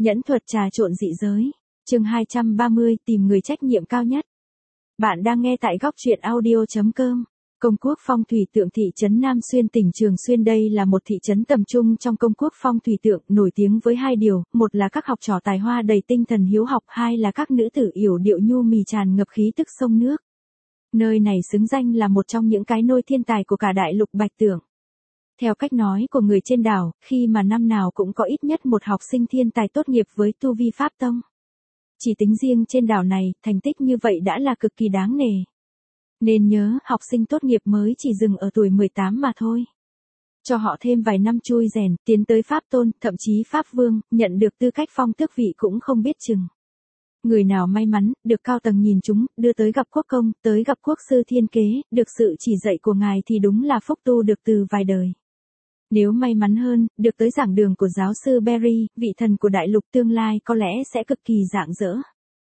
Nhẫn thuật trà trộn dị giới. Chương 230, tìm người trách nhiệm cao nhất. Bạn đang nghe tại góc truyện audio.com. Công quốc phong thủy tượng thị trấn Nam Xuyên tỉnh Trường Xuyên. Đây là một thị trấn tầm trung trong công quốc phong thủy tượng, nổi tiếng với hai điều, một là các học trò tài hoa đầy tinh thần hiếu học, hai là các nữ tử yểu điệu nhu mì tràn ngập khí tức sông nước. Nơi này xứng danh là một trong những cái nôi thiên tài của cả đại lục Bạch Tưởng. Theo cách nói của người trên đảo, khi mà năm nào cũng có ít nhất một học sinh thiên tài tốt nghiệp với tu vi Pháp Tông. Chỉ tính riêng trên đảo này, thành tích như vậy đã là cực kỳ đáng nể. Nên nhớ, học sinh tốt nghiệp mới chỉ dừng ở tuổi 18 mà thôi. Cho họ thêm vài năm chui rèn, tiến tới Pháp Tôn, thậm chí Pháp Vương, nhận được tư cách phong tước vị cũng không biết chừng. Người nào may mắn, được cao tầng nhìn chúng, đưa tới gặp quốc công, tới gặp quốc sư thiên kế, được sự chỉ dạy của ngài thì đúng là phúc tu được từ vài đời. Nếu may mắn hơn, được tới giảng đường của giáo sư Berry, vị thần của đại lục tương lai có lẽ sẽ cực kỳ rạng rỡ.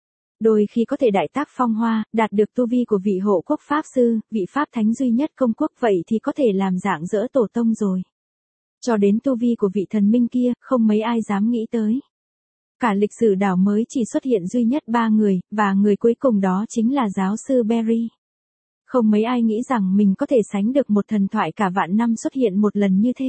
Đôi khi có thể đại tác phong hoa, đạt được tu vi của vị hộ quốc pháp sư, vị pháp thánh duy nhất công quốc, vậy thì có thể làm rạng rỡ tổ tông rồi. Cho đến tu vi của vị thần minh kia, không mấy ai dám nghĩ tới. Cả lịch sử đảo mới chỉ xuất hiện duy nhất 3 người, và người cuối cùng đó chính là giáo sư Berry. Không mấy ai nghĩ rằng mình có thể sánh được một thần thoại cả vạn năm xuất hiện một lần như thế.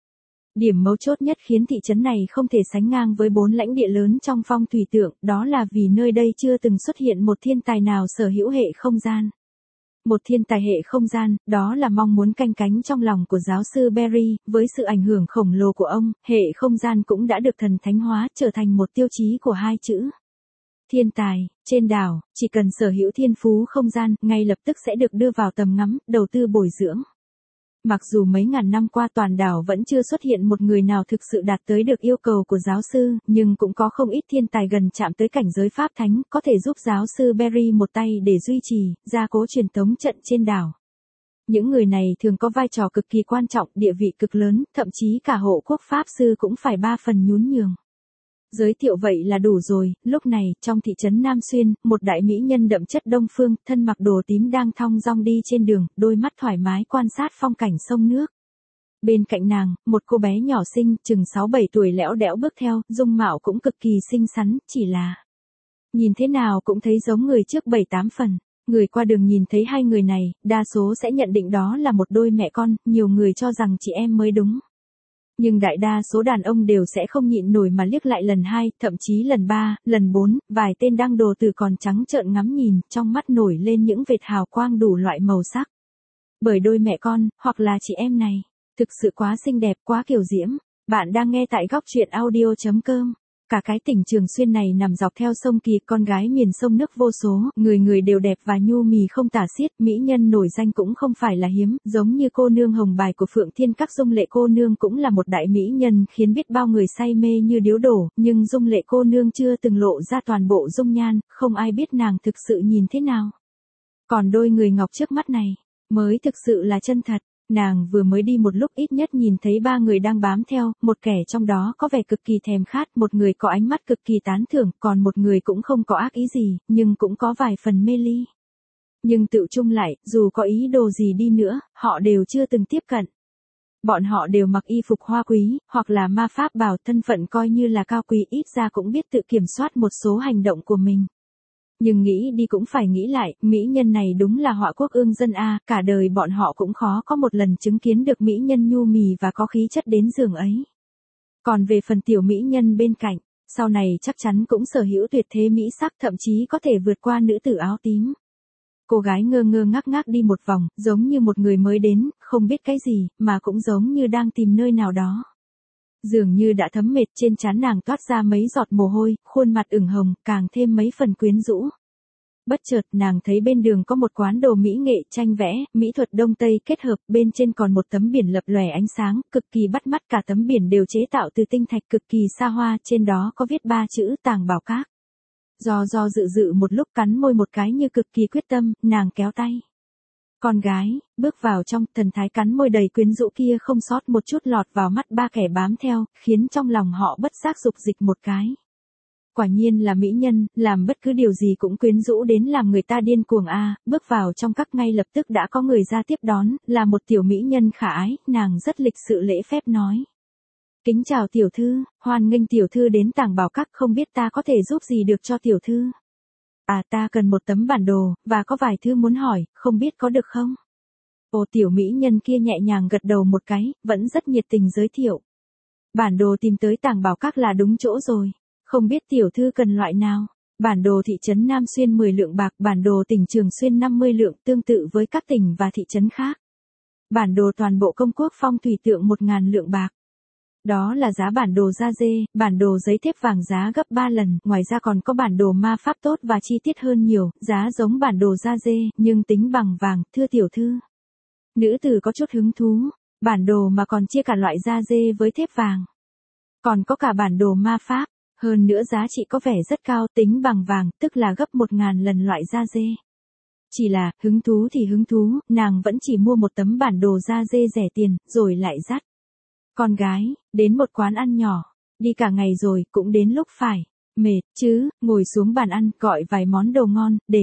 Điểm mấu chốt nhất khiến thị trấn này không thể sánh ngang với 4 lãnh địa lớn trong phong thủy tượng, đó là vì nơi đây chưa từng xuất hiện một thiên tài nào sở hữu hệ không gian. Một thiên tài hệ không gian, đó là mong muốn canh cánh trong lòng của giáo sư Berry, với sự ảnh hưởng khổng lồ của ông, hệ không gian cũng đã được thần thánh hóa trở thành một tiêu chí của hai chữ. Thiên tài, trên đảo, chỉ cần sở hữu thiên phú không gian, ngay lập tức sẽ được đưa vào tầm ngắm, đầu tư bồi dưỡng. Mặc dù mấy ngàn năm qua toàn đảo vẫn chưa xuất hiện một người nào thực sự đạt tới được yêu cầu của giáo sư, nhưng cũng có không ít thiên tài gần chạm tới cảnh giới pháp thánh, có thể giúp giáo sư Berry một tay để duy trì, gia cố truyền thống trận trên đảo. Những người này thường có vai trò cực kỳ quan trọng, địa vị cực lớn, thậm chí cả hộ quốc pháp sư cũng phải 3 phần nhún nhường. Giới thiệu vậy là đủ rồi, lúc này, trong thị trấn Nam Xuyên, một đại mỹ nhân đậm chất Đông Phương, thân mặc đồ tím đang thong dong đi trên đường, đôi mắt thoải mái quan sát phong cảnh sông nước. Bên cạnh nàng, một cô bé nhỏ xinh, chừng 6-7 tuổi lẽo đẽo bước theo, dung mạo cũng cực kỳ xinh xắn, chỉ là nhìn thế nào cũng thấy giống người trước 7-8 phần. Người qua đường nhìn thấy hai người này, đa số sẽ nhận định đó là một đôi mẹ con, nhiều người cho rằng chị em mới đúng. Nhưng đại đa số đàn ông đều sẽ không nhịn nổi mà liếc lại lần 2, thậm chí lần 3, lần 4, vài tên đang đồ tử còn trắng trợn ngắm nhìn, trong mắt nổi lên những vệt hào quang đủ loại màu sắc. Bởi đôi mẹ con, hoặc là chị em này, thực sự quá xinh đẹp, quá kiều diễm. Bạn đang nghe tại góc truyện audio.com. Cả cái tỉnh Trường Xuyên này nằm dọc theo sông Kỳ, con gái miền sông nước vô số, người người đều đẹp và nhu mì không tả xiết, mỹ nhân nổi danh cũng không phải là hiếm, giống như cô nương hồng bài của Phượng Thiên Các. Dung Lệ cô nương cũng là một đại mỹ nhân khiến biết bao người say mê như điếu đổ, nhưng Dung Lệ cô nương chưa từng lộ ra toàn bộ dung nhan, không ai biết nàng thực sự nhìn thế nào. Còn đôi người ngọc trước mắt này, mới thực sự là chân thật. Nàng vừa mới đi một lúc ít nhất nhìn thấy 3 người đang bám theo, một kẻ trong đó có vẻ cực kỳ thèm khát, một người có ánh mắt cực kỳ tán thưởng, còn một người cũng không có ác ý gì, nhưng cũng có vài phần mê ly. Nhưng tự chung lại, dù có ý đồ gì đi nữa, họ đều chưa từng tiếp cận. Bọn họ đều mặc y phục hoa quý, hoặc là ma pháp bảo, thân phận coi như là cao quý, ít ra cũng biết tự kiểm soát một số hành động của mình. Nhưng nghĩ đi cũng phải nghĩ lại, mỹ nhân này đúng là họa quốc ương dân a, cả đời bọn họ cũng khó có một lần chứng kiến được mỹ nhân nhu mì và có khí chất đến giường ấy. Còn về phần tiểu mỹ nhân bên cạnh, sau này chắc chắn cũng sở hữu tuyệt thế mỹ sắc, thậm chí có thể vượt qua nữ tử áo tím. Cô gái ngơ ngơ ngác ngác đi một vòng, giống như một người mới đến, không biết cái gì, mà cũng giống như đang tìm nơi nào đó. Dường như đã thấm mệt, trên trán nàng toát ra mấy giọt mồ hôi, khuôn mặt ửng hồng, càng thêm mấy phần quyến rũ. Bất chợt nàng thấy bên đường có một quán đồ mỹ nghệ, tranh vẽ, mỹ thuật Đông Tây kết hợp, bên trên còn một tấm biển lập lòe ánh sáng, cực kỳ bắt mắt, cả tấm biển đều chế tạo từ tinh thạch cực kỳ xa hoa, trên đó có viết 3 chữ Tàng Bảo Các. Do dự một lúc, cắn môi một cái như cực kỳ quyết tâm, nàng kéo tay con gái, bước vào trong, thần thái cắn môi đầy quyến rũ kia không sót một chút lọt vào mắt 3 kẻ bám theo, khiến trong lòng họ bất giác dục dịch một cái. Quả nhiên là mỹ nhân, làm bất cứ điều gì cũng quyến rũ đến làm người ta điên cuồng a. Bước vào trong các ngay lập tức đã có người ra tiếp đón, là một tiểu mỹ nhân khả ái, nàng rất lịch sự lễ phép nói. Kính chào tiểu thư, hoan nghênh tiểu thư đến Tàng Bảo Các, không biết ta có thể giúp gì được cho tiểu thư. À, ta cần một tấm bản đồ, và có vài thứ muốn hỏi, không biết có được không? Ồ, tiểu mỹ nhân kia nhẹ nhàng gật đầu một cái, vẫn rất nhiệt tình giới thiệu. Bản đồ tìm tới Tàng Bảo Các là đúng chỗ rồi. Không biết tiểu thư cần loại nào? Bản đồ thị trấn Nam Xuyên 10 lượng bạc, bản đồ tỉnh Trường Xuyên 50 lượng, tương tự với các tỉnh và thị trấn khác. Bản đồ toàn bộ công quốc phong thủy tượng 1.000 lượng bạc. Đó là giá bản đồ da dê, bản đồ giấy thép vàng giá gấp 3 lần, ngoài ra còn có bản đồ ma pháp tốt và chi tiết hơn nhiều, giá giống bản đồ da dê, nhưng tính bằng vàng, thưa tiểu thư. Nữ tử có chút hứng thú, bản đồ mà còn chia cả loại da dê với thép vàng. Còn có cả bản đồ ma pháp, hơn nữa giá trị có vẻ rất cao, tính bằng vàng, tức là gấp 1.000 lần loại da dê. Chỉ là, hứng thú thì hứng thú, nàng vẫn chỉ mua một tấm bản đồ da dê rẻ tiền, rồi lại dắt con gái đến một quán ăn nhỏ, đi cả ngày rồi, cũng đến lúc phải mệt chứ, ngồi xuống bàn ăn, gọi vài món đồ ngon, để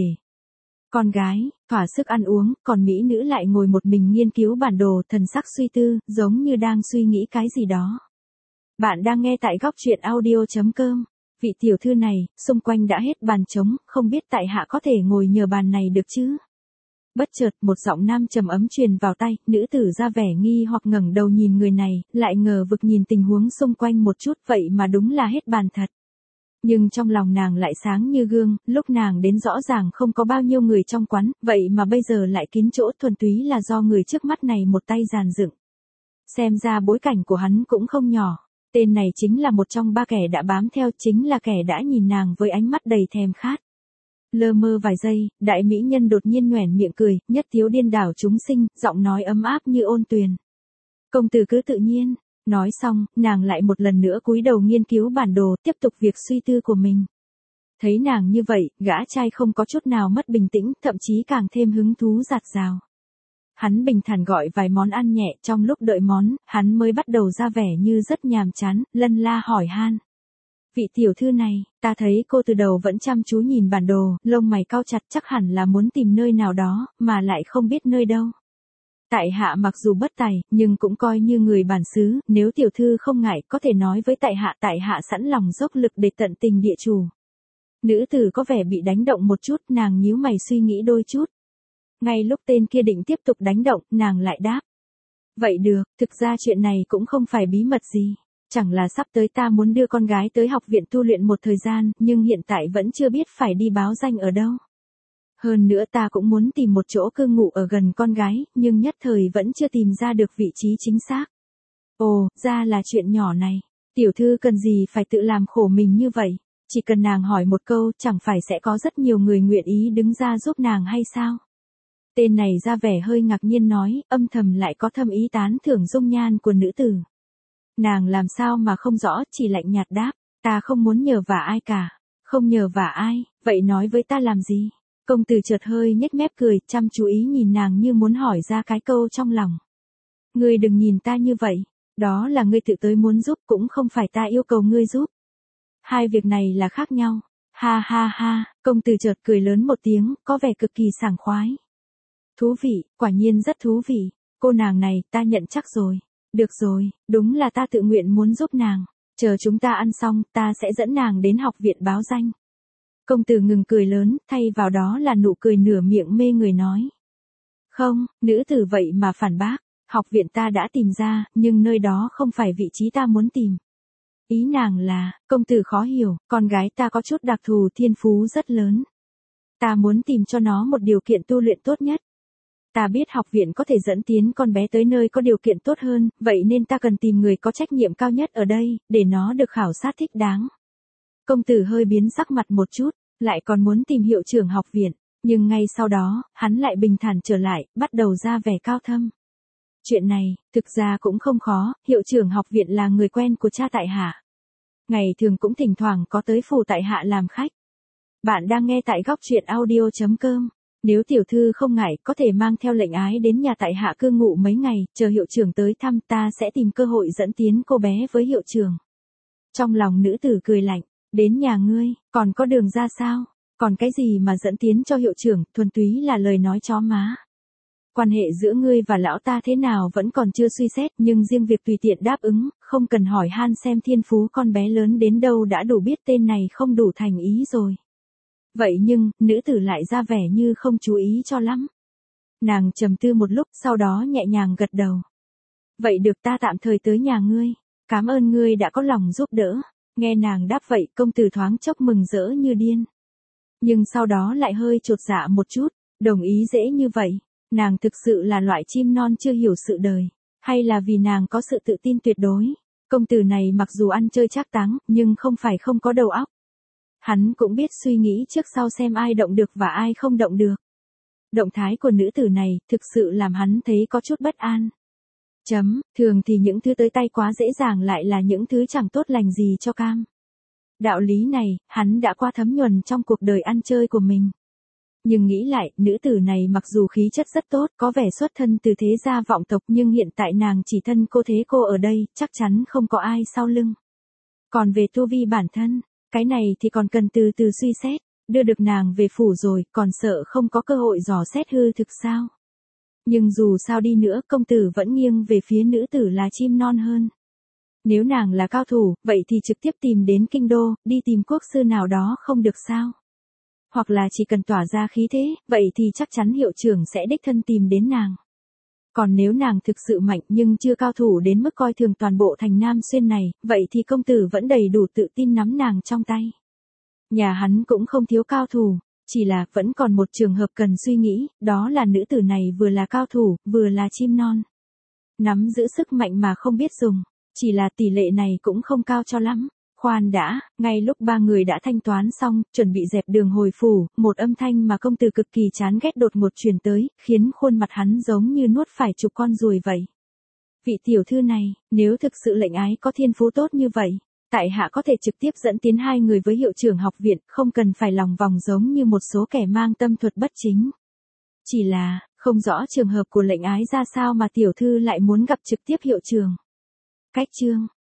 con gái thỏa sức ăn uống, còn mỹ nữ lại ngồi một mình nghiên cứu bản đồ, thần sắc suy tư, giống như đang suy nghĩ cái gì đó. Bạn đang nghe tại góc truyện audio.com. Vị tiểu thư này, xung quanh đã hết bàn trống, không biết tại hạ có thể ngồi nhờ bàn này được chứ? Bất chợt, một giọng nam trầm ấm truyền vào tai, nữ tử ra vẻ nghi hoặc ngẩng đầu nhìn người này, lại ngờ vực nhìn tình huống xung quanh một chút, vậy mà đúng là hết bàn thật. Nhưng trong lòng nàng lại sáng như gương, lúc nàng đến rõ ràng không có bao nhiêu người trong quán, vậy mà bây giờ lại kín chỗ, thuần túy là do người trước mắt này một tay dàn dựng. Xem ra bối cảnh của hắn cũng không nhỏ. Tên này chính là một trong ba kẻ đã bám theo, chính là kẻ đã nhìn nàng với ánh mắt đầy thèm khát. Lơ mơ vài giây, đại mỹ nhân đột nhiên nhoẻn miệng cười, nhất thiếu điên đảo chúng sinh, giọng nói ấm áp như ôn tuyền. Công tử cứ tự nhiên. Nói xong, nàng lại một lần nữa cúi đầu nghiên cứu bản đồ, tiếp tục việc suy tư của mình. Thấy nàng như vậy, gã trai không có chút nào mất bình tĩnh, thậm chí càng thêm hứng thú dạt dào. Hắn bình thản gọi vài món ăn nhẹ, trong lúc đợi món, hắn mới bắt đầu ra vẻ như rất nhàm chán, lân la hỏi han. Vị tiểu thư này, ta thấy cô từ đầu vẫn chăm chú nhìn bản đồ, lông mày cau chặt, chắc hẳn là muốn tìm nơi nào đó, mà lại không biết nơi đâu. Tại hạ mặc dù bất tài, nhưng cũng coi như người bản xứ, nếu tiểu thư không ngại, có thể nói với tại hạ sẵn lòng dốc lực để tận tình địa chủ. Nữ tử có vẻ bị đánh động một chút, nàng nhíu mày suy nghĩ đôi chút. Ngay lúc tên kia định tiếp tục đánh động, nàng lại đáp. Vậy được, thực ra chuyện này cũng không phải bí mật gì. Chẳng là sắp tới ta muốn đưa con gái tới học viện tu luyện một thời gian, nhưng hiện tại vẫn chưa biết phải đi báo danh ở đâu. Hơn nữa ta cũng muốn tìm một chỗ cư ngụ ở gần con gái, nhưng nhất thời vẫn chưa tìm ra được vị trí chính xác. Ồ, ra là chuyện nhỏ này. Tiểu thư cần gì phải tự làm khổ mình như vậy? Chỉ cần nàng hỏi một câu, chẳng phải sẽ có rất nhiều người nguyện ý đứng ra giúp nàng hay sao? Tên này ra vẻ hơi ngạc nhiên nói, âm thầm lại có thâm ý tán thưởng dung nhan của nữ tử. Nàng làm sao mà không rõ, chỉ lạnh nhạt đáp, ta không muốn nhờ vả ai cả. Không nhờ vả ai, vậy nói với ta làm gì? Công tử chợt hơi nhếch mép cười, chăm chú ý nhìn nàng như muốn hỏi ra cái câu trong lòng. Ngươi đừng nhìn ta như vậy, đó là ngươi tự tới muốn giúp, cũng không phải ta yêu cầu ngươi giúp. Hai việc này là khác nhau. Ha ha ha, công tử chợt cười lớn một tiếng, có vẻ cực kỳ sảng khoái. Thú vị, quả nhiên rất thú vị. Cô nàng này, ta nhận chắc rồi. Được rồi, đúng là ta tự nguyện muốn giúp nàng. Chờ chúng ta ăn xong, ta sẽ dẫn nàng đến học viện báo danh. Công tử ngừng cười lớn, thay vào đó là nụ cười nửa miệng mê người nói. Không, nữ tử vậy mà phản bác. Học viện ta đã tìm ra, nhưng nơi đó không phải vị trí ta muốn tìm. Ý nàng là, công tử khó hiểu, con gái ta có chút đặc thù thiên phú rất lớn. Ta muốn tìm cho nó một điều kiện tu luyện tốt nhất. Ta biết học viện có thể dẫn tiến con bé tới nơi có điều kiện tốt hơn, vậy nên ta cần tìm người có trách nhiệm cao nhất ở đây, để nó được khảo sát thích đáng. Công tử hơi biến sắc mặt một chút, lại còn muốn tìm hiệu trưởng học viện, nhưng ngay sau đó, hắn lại bình thản trở lại, bắt đầu ra vẻ cao thâm. Chuyện này, thực ra cũng không khó, hiệu trưởng học viện là người quen của cha tại hạ. Ngày thường cũng thỉnh thoảng có tới phủ tại hạ làm khách. Bạn đang nghe tại góc truyện audio.com. Nếu tiểu thư không ngại, có thể mang theo lệnh ái đến nhà tại hạ cư ngụ mấy ngày, chờ hiệu trưởng tới thăm, ta sẽ tìm cơ hội dẫn tiến cô bé với hiệu trưởng. Trong lòng nữ tử cười lạnh, đến nhà ngươi, còn có đường ra sao? Còn cái gì mà dẫn tiến cho hiệu trưởng, thuần túy là lời nói chó má. Quan hệ giữa ngươi và lão ta thế nào vẫn còn chưa suy xét, nhưng riêng việc tùy tiện đáp ứng, không cần hỏi han xem thiên phú con bé lớn đến đâu đã đủ biết tên này không đủ thành ý rồi. Vậy nhưng, nữ tử lại ra vẻ như không chú ý cho lắm. Nàng trầm tư một lúc, sau đó nhẹ nhàng gật đầu. Vậy được, ta tạm thời tới nhà ngươi. Cảm ơn ngươi đã có lòng giúp đỡ. Nghe nàng đáp vậy, công tử thoáng chốc mừng rỡ như điên. Nhưng sau đó lại hơi chột dạ một chút, đồng ý dễ như vậy. Nàng thực sự là loại chim non chưa hiểu sự đời, hay là vì nàng có sự tự tin tuyệt đối. Công tử này mặc dù ăn chơi trác táng, nhưng không phải không có đầu óc. Hắn cũng biết suy nghĩ trước sau xem ai động được và ai không động được. Động thái của nữ tử này thực sự làm hắn thấy có chút bất an. Thường thì những thứ tới tay quá dễ dàng lại là những thứ chẳng tốt lành gì cho cam. Đạo lý này, hắn đã qua thấm nhuần trong cuộc đời ăn chơi của mình. Nhưng nghĩ lại, nữ tử này mặc dù khí chất rất tốt, có vẻ xuất thân từ thế gia vọng tộc, nhưng hiện tại nàng chỉ thân cô thế cô ở đây, chắc chắn không có ai sau lưng. Còn về tu vi bản thân, cái này thì còn cần từ từ suy xét, đưa được nàng về phủ rồi, còn sợ không có cơ hội dò xét hư thực sao. Nhưng dù sao đi nữa, công tử vẫn nghiêng về phía nữ tử là chim non hơn. Nếu nàng là cao thủ, vậy thì trực tiếp tìm đến kinh đô, đi tìm quốc sư nào đó không được sao? Hoặc là chỉ cần tỏa ra khí thế, vậy thì chắc chắn hiệu trưởng sẽ đích thân tìm đến nàng. Còn nếu nàng thực sự mạnh nhưng chưa cao thủ đến mức coi thường toàn bộ thành Nam Xuyên này, vậy thì công tử vẫn đầy đủ tự tin nắm nàng trong tay. Nhà hắn cũng không thiếu cao thủ, chỉ là vẫn còn một trường hợp cần suy nghĩ, đó là nữ tử này vừa là cao thủ, vừa là chim non. Nắm giữ sức mạnh mà không biết dùng, chỉ là tỷ lệ này cũng không cao cho lắm. Khoan đã, ngay lúc ba người đã thanh toán xong, chuẩn bị dẹp đường hồi phủ, một âm thanh mà công tử cực kỳ chán ghét đột ngột truyền tới, khiến khuôn mặt hắn giống như nuốt phải chục con ruồi vậy. Vị tiểu thư này, nếu thực sự lệnh ái có thiên phú tốt như vậy, tại hạ có thể trực tiếp dẫn tiến hai người với hiệu trưởng học viện, không cần phải lòng vòng giống như một số kẻ mang tâm thuật bất chính. Chỉ là, không rõ trường hợp của lệnh ái ra sao mà tiểu thư lại muốn gặp trực tiếp hiệu trưởng. Cách chương